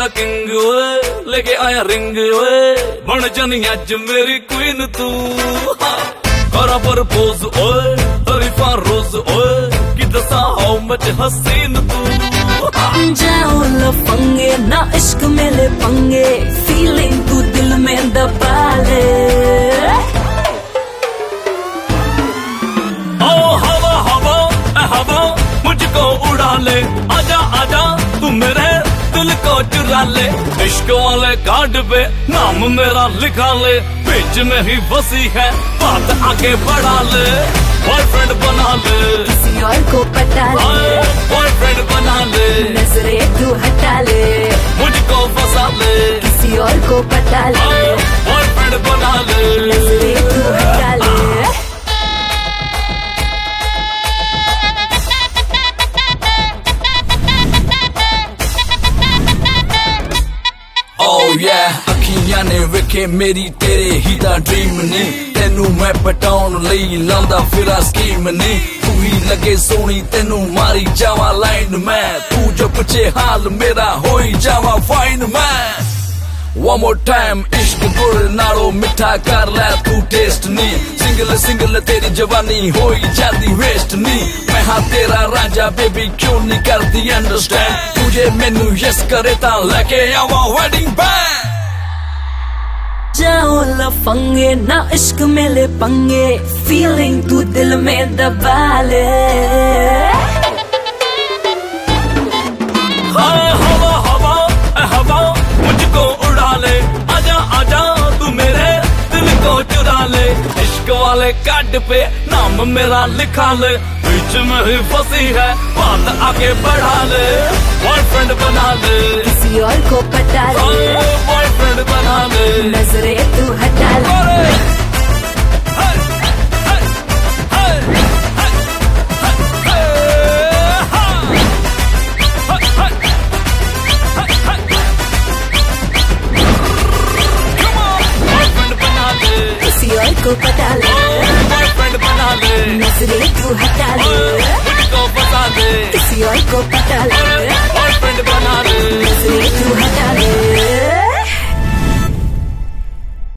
तेरा किंग ओए, लेके आया रिंग ओए, बन जानी अज मेरी क्वीन तू। करा प्रपोज ओए, तरीफा रोज ओए, कि दसा हाउ मच हसीन तू। जाओ लफंगे ना इश्क में ले पंगे, फीलिंग तू दिल में दबा ले। ओ हवा हवा हवा मुझको उड़ा ले, आजा आजा तू मेरे दिल को चुरा ले। इश्क वाले कार्ड पे नाम मेरा लिखा ले, बीच में ही फंसी है बात आगे बढ़ा ले। बॉयफ्रेंड बना ले, किसी और को पता ले, बॉयफ्रेंड बना ले, नजरें तू हटा ले, मुझको फंसा ले। किसी और को पता ले, बॉयफ्रेंड बना ले, नजरें तू हटा ले। Oh yeah, अखियां ने वेखे मेरी तेरे ही दा ड्रीम ने, तेनू मैं पटाउन लई लांदा फिरा स्कीम ने। तू ही लगे सोनी तेनू मारी जावा लाइन मैं, तू जो पुछे हाल मेरा होई जावा फाइन मैं। One more time, इश्क गुड़ नालो मिठा कर ले तू टेस्ट नी, सिंगल सिंगल तेरी जवानी होई जाती वेस्ट नी। मैं हाँ तेरा राजा बेबी क्यों नहीं करती अंडरस्टैंड, तुझे मैनू यस करे ता लेके आवा वेडिंग बैंड। जाओ लफंगे ना इश्क में ले पंगे, फीलिंग तू दिल में दबा ले। हवा हवा हवा मुझको उड़ा ले, आजा आजा तू मेरे दिल को चुरा ले। इश्क वाले कार्ड पे नाम मेरा लिखा ले, बीच में ही फंसी है बात आगे बढ़ा ले। बॉयफ्रेंड बना ले, किसी और को पता ले, बॉयफ्रेंड बना ले, नजरें तू हटा ले। किसी और को पता ले, बॉयफ्रेंड बना ले, नजरें तू हटा ले, मुझको फंसा ले। किसी और को पता ले, बॉयफ्रेंड बना ले, नजरें तू हटा ले।